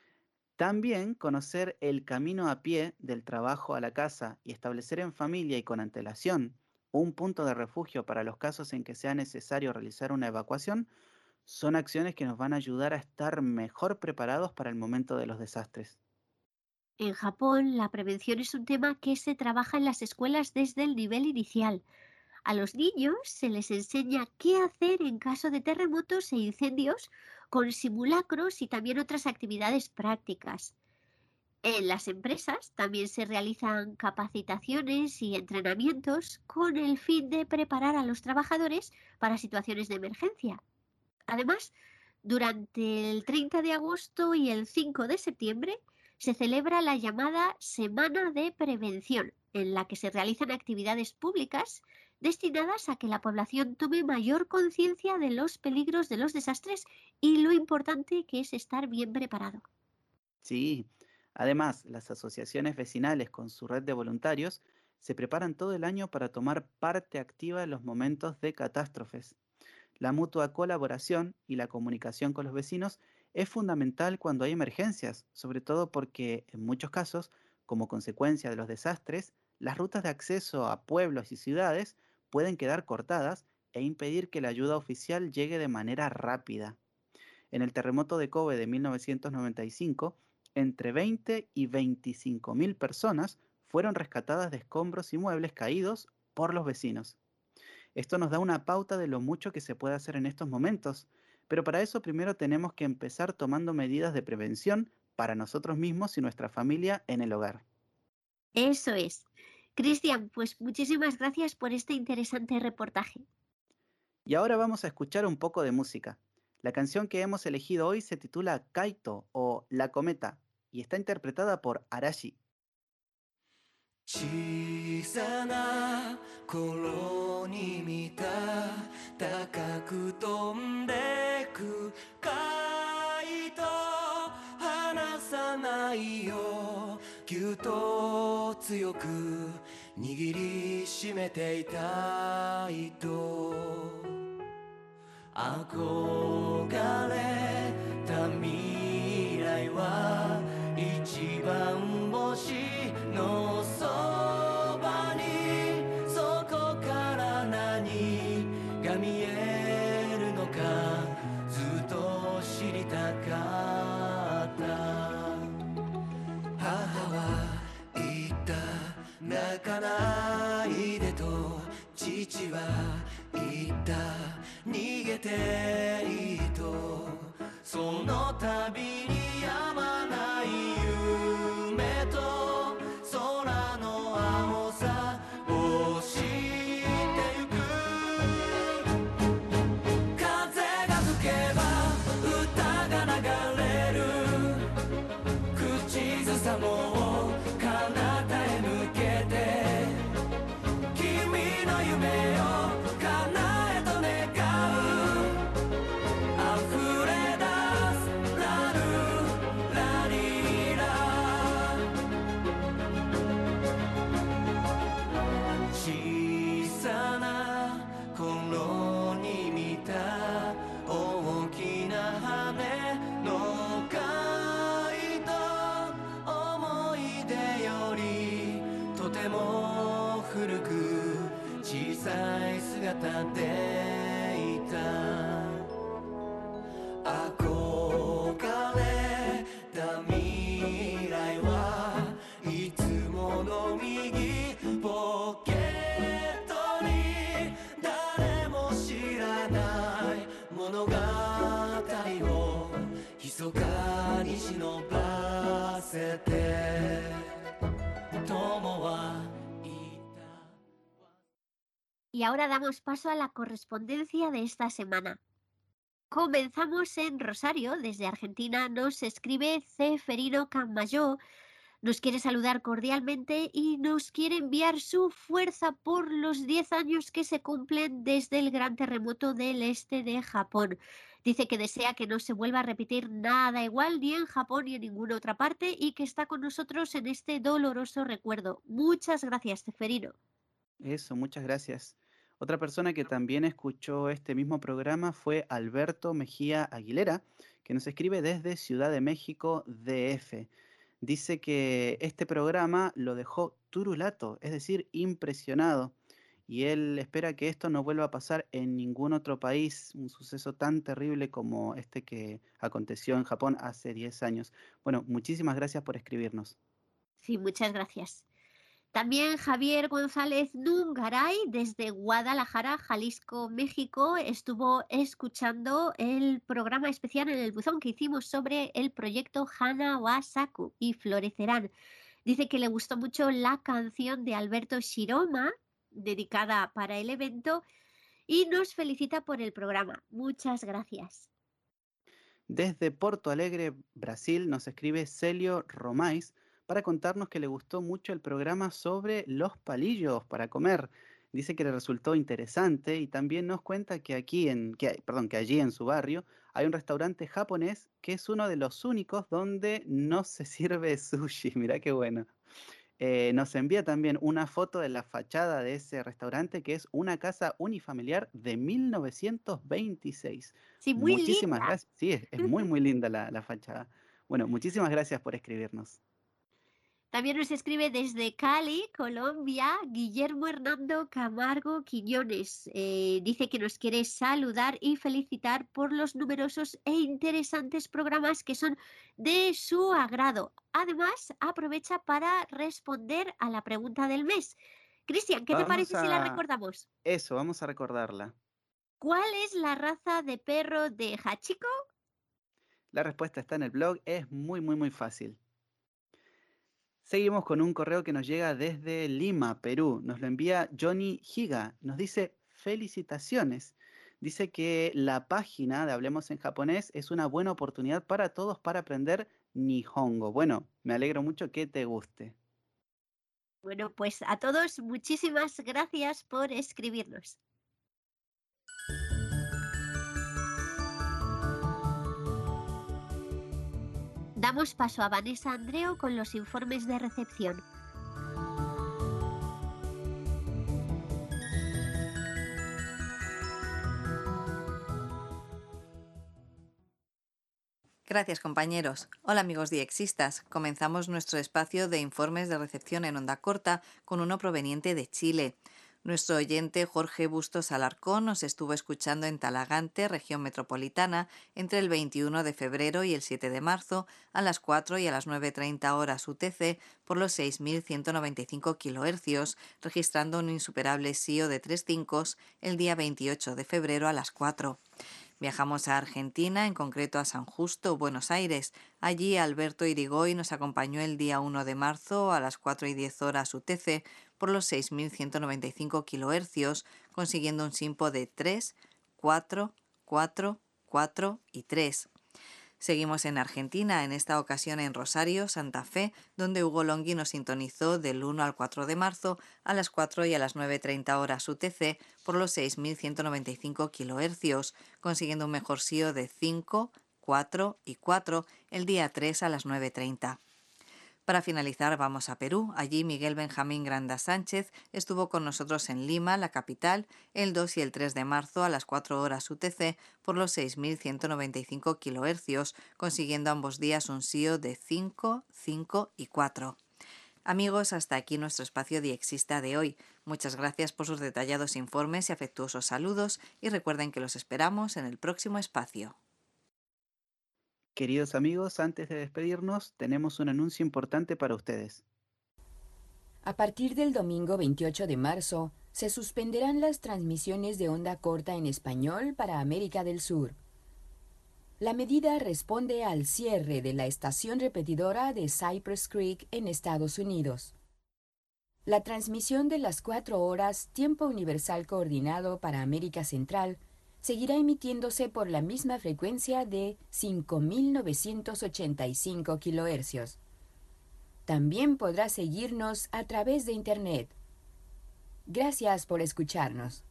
S10: También conocer el camino a pie del trabajo a la casa y establecer en familia y con antelación un punto de refugio para los casos en que sea necesario realizar una evacuación son acciones que nos van a ayudar a estar mejor preparados para el momento de los desastres.
S9: En Japón, la prevención es un tema que se trabaja en las escuelas desde el nivel inicial. A los niños se les enseña qué hacer en caso de terremotos e incendios con simulacros y también otras actividades prácticas. En las empresas también se realizan capacitaciones y entrenamientos con el fin de preparar a los trabajadores para situaciones de emergencia. Además, durante el 30 de agosto y el 5 de septiembre se celebra la llamada Semana de Prevención, en la que se realizan actividades públicas destinadas a que la población tome mayor conciencia de los peligros de los desastres y lo importante que es estar bien preparado.
S10: Sí, además, las asociaciones vecinales con su red de voluntarios se preparan todo el año para tomar parte activa en los momentos de catástrofes. La mutua colaboración y la comunicación con los vecinos es fundamental cuando hay emergencias, sobre todo porque en muchos casos, como consecuencia de los desastres, las rutas de acceso a pueblos y ciudades pueden quedar cortadas e impedir que la ayuda oficial llegue de manera rápida. En el terremoto de Kobe de 1995, entre 20 y 25.000 personas fueron rescatadas de escombros y muebles caídos por los vecinos. Esto nos da una pauta de lo mucho que se puede hacer en estos momentos, pero para eso primero tenemos que empezar tomando medidas de prevención para nosotros mismos y nuestra familia en el hogar.
S9: Eso es. Cristian, pues muchísimas gracias por este interesante reportaje.
S10: Y ahora vamos a escuchar un poco de música. La canción que hemos elegido hoy se titula Kaito o La Cometa y está interpretada por Arashi.
S5: 小さな頃に見た高く飛んでく貝と離さないよぎゅっと強く握りしめていたいと憧れた未来は一番星のそばにそこから何が見えるのかずっと知りたかった母は言った泣かないでと父は言った逃げていいとその度にやまない夢と空の青さを知ってゆく風が吹けば歌が流れる口ずさもう彼方へ向けて君の夢を叶えと願う溢れ出すラルラリラ小さな頃に見た大きな羽の貝と思い出よりとても古く小さい姿でいた憧れた未来はいつもの右ポケットに誰も知らない物語を密かに忍ばせて友は言った
S9: Y ahora damos paso a la correspondencia de esta semana. Comenzamos en Rosario, desde Argentina nos escribe Ceferino Camayó, nos quiere saludar cordialmente y nos quiere enviar su fuerza por los 10 años que se cumplen desde el gran terremoto del este de Japón. Dice que desea que no se vuelva a repetir nada igual ni en Japón ni en ninguna otra parte y que está con nosotros en este doloroso recuerdo. Muchas gracias, Ceferino.
S10: Eso, muchas gracias. Otra persona que también escuchó este mismo programa fue Alberto Mejía Aguilera, que nos escribe desde Ciudad de México, DF. Dice que este programa lo dejó turulato, es decir, impresionado, y él espera que esto no vuelva a pasar en ningún otro país, un suceso tan terrible como este que aconteció en Japón hace 10 años. Bueno, muchísimas gracias por escribirnos.
S9: Sí, muchas gracias. También Javier González Nungaray, desde Guadalajara, Jalisco, México, estuvo escuchando el programa especial en el buzón que hicimos sobre el proyecto Hana wa Saku y Florecerán. Dice que le gustó mucho la canción de Alberto Shiroma, dedicada para el evento, y nos felicita por el programa. Muchas gracias.
S10: Desde Porto Alegre, Brasil, nos escribe Celio Romais para contarnos que le gustó mucho el programa sobre los palillos para comer. Dice que le resultó interesante y también nos cuenta que que allí en su barrio hay un restaurante japonés que es uno de los únicos donde no se sirve sushi. Mirá qué bueno. Nos envía también una foto de la fachada de ese restaurante, que es una casa unifamiliar de 1926.
S9: Sí, muy
S10: Muchísimas
S9: linda.
S10: gracias. Sí, es muy, muy linda la fachada. Bueno, muchísimas gracias por escribirnos.
S9: También nos escribe desde Cali, Colombia, Guillermo Hernando Camargo Quiñones. Dice que nos quiere saludar y felicitar por los numerosos e interesantes programas que son de su agrado. Además, aprovecha para responder a la pregunta del mes. Cristian, ¿qué te
S10: Vamos
S9: parece si la
S10: a
S9: recordamos?
S10: eso, vamos a recordarla.
S9: ¿Cuál es la raza de perro de Hachiko?
S10: La respuesta está en el blog, es muy, muy, muy fácil. Seguimos con un correo que nos llega desde Lima, Perú. Nos lo envía Johnny Higa. Nos dice felicitaciones. Dice que la página de Hablemos en Japonés es una buena oportunidad para todos para aprender Nihongo. Bueno, me alegro mucho que te guste.
S9: Bueno, pues a todos muchísimas gracias por escribirnos. Damos paso a Vanessa Andreo con los informes de recepción.
S11: Gracias, compañeros. Hola, amigos diexistas. Comenzamos nuestro espacio de informes de recepción en onda corta con uno proveniente de Chile. Nuestro oyente Jorge Bustos Alarcón nos estuvo escuchando en Talagante, región metropolitana, entre el 21 de febrero y el 7 de marzo, a las 4 y a las 9:30 horas UTC, por los 6.195 kHz, registrando un insuperable SIO de 3.5 el día 28 de febrero a las 4. Viajamos a Argentina, en concreto a San Justo, Buenos Aires. Allí Alberto Irigoy nos acompañó el día 1 de marzo a las 4:10 horas UTC por los 6.195 kHz, consiguiendo un SINPO de 3, 4, 4, 4 y 3. Seguimos en Argentina, en esta ocasión en Rosario, Santa Fe, donde Hugo Longhi nos sintonizó del 1 al 4 de marzo a las 4 y a las 9:30 horas UTC por los 6.195 kHz, consiguiendo un mejor SIO de 5, 4 y 4 el día 3 a las 9:30. Para finalizar, vamos a Perú. Allí Miguel Benjamín Granda Sánchez estuvo con nosotros en Lima, la capital, el 2 y el 3 de marzo a las 4 horas UTC por los 6.195 kHz, consiguiendo ambos días un SIO de 5, 5 y 4. Amigos, hasta aquí nuestro espacio diexista de hoy. Muchas gracias por sus detallados informes y afectuosos saludos y recuerden que los esperamos en el próximo espacio.
S10: Queridos amigos, antes de despedirnos, tenemos un anuncio importante para ustedes.
S7: A partir del domingo 28 de marzo, se suspenderán las transmisiones de onda corta en español para América del Sur. La medida responde al cierre de la estación repetidora de Cypress Creek en Estados Unidos. La transmisión de las 4 horas tiempo universal coordinado para América Central seguirá emitiéndose por la misma frecuencia de 5.985 kHz. También podrá seguirnos a través de Internet. Gracias por escucharnos.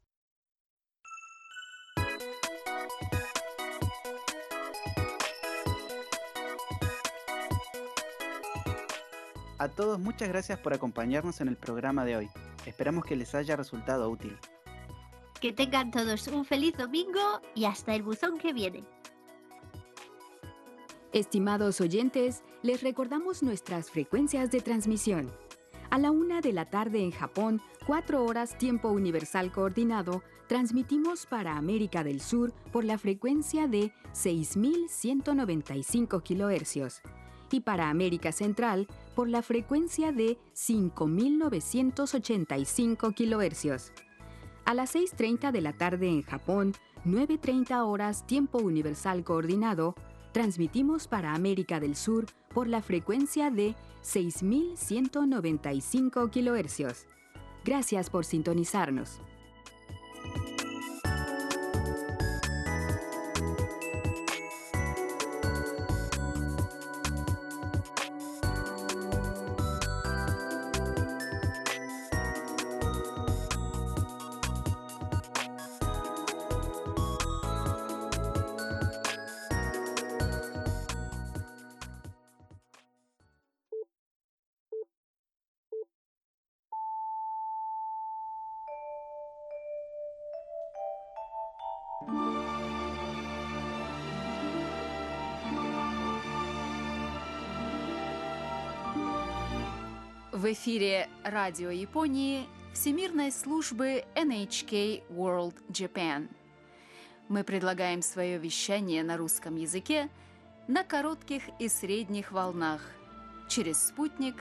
S10: A todos, muchas gracias por acompañarnos en el programa de hoy. Esperamos que les haya resultado útil.
S9: Que tengan todos un feliz domingo y hasta el buzón que viene.
S7: Estimados oyentes, les recordamos nuestras frecuencias de transmisión. A la 1 de la tarde en Japón, 4 horas tiempo universal coordinado, transmitimos para América del Sur por la frecuencia de 6.195 kHz y para América Central por la frecuencia de 5.985 kHz. A las 6:30 de la tarde en Japón, 9:30 horas tiempo universal coordinado, transmitimos para América del Sur por la frecuencia de 6.195 kHz. Gracias por sintonizarnos.
S12: В эфире радио Японии Всемирной службы NHK World Japan. Мы предлагаем свое вещание на русском языке на коротких и средних волнах через спутник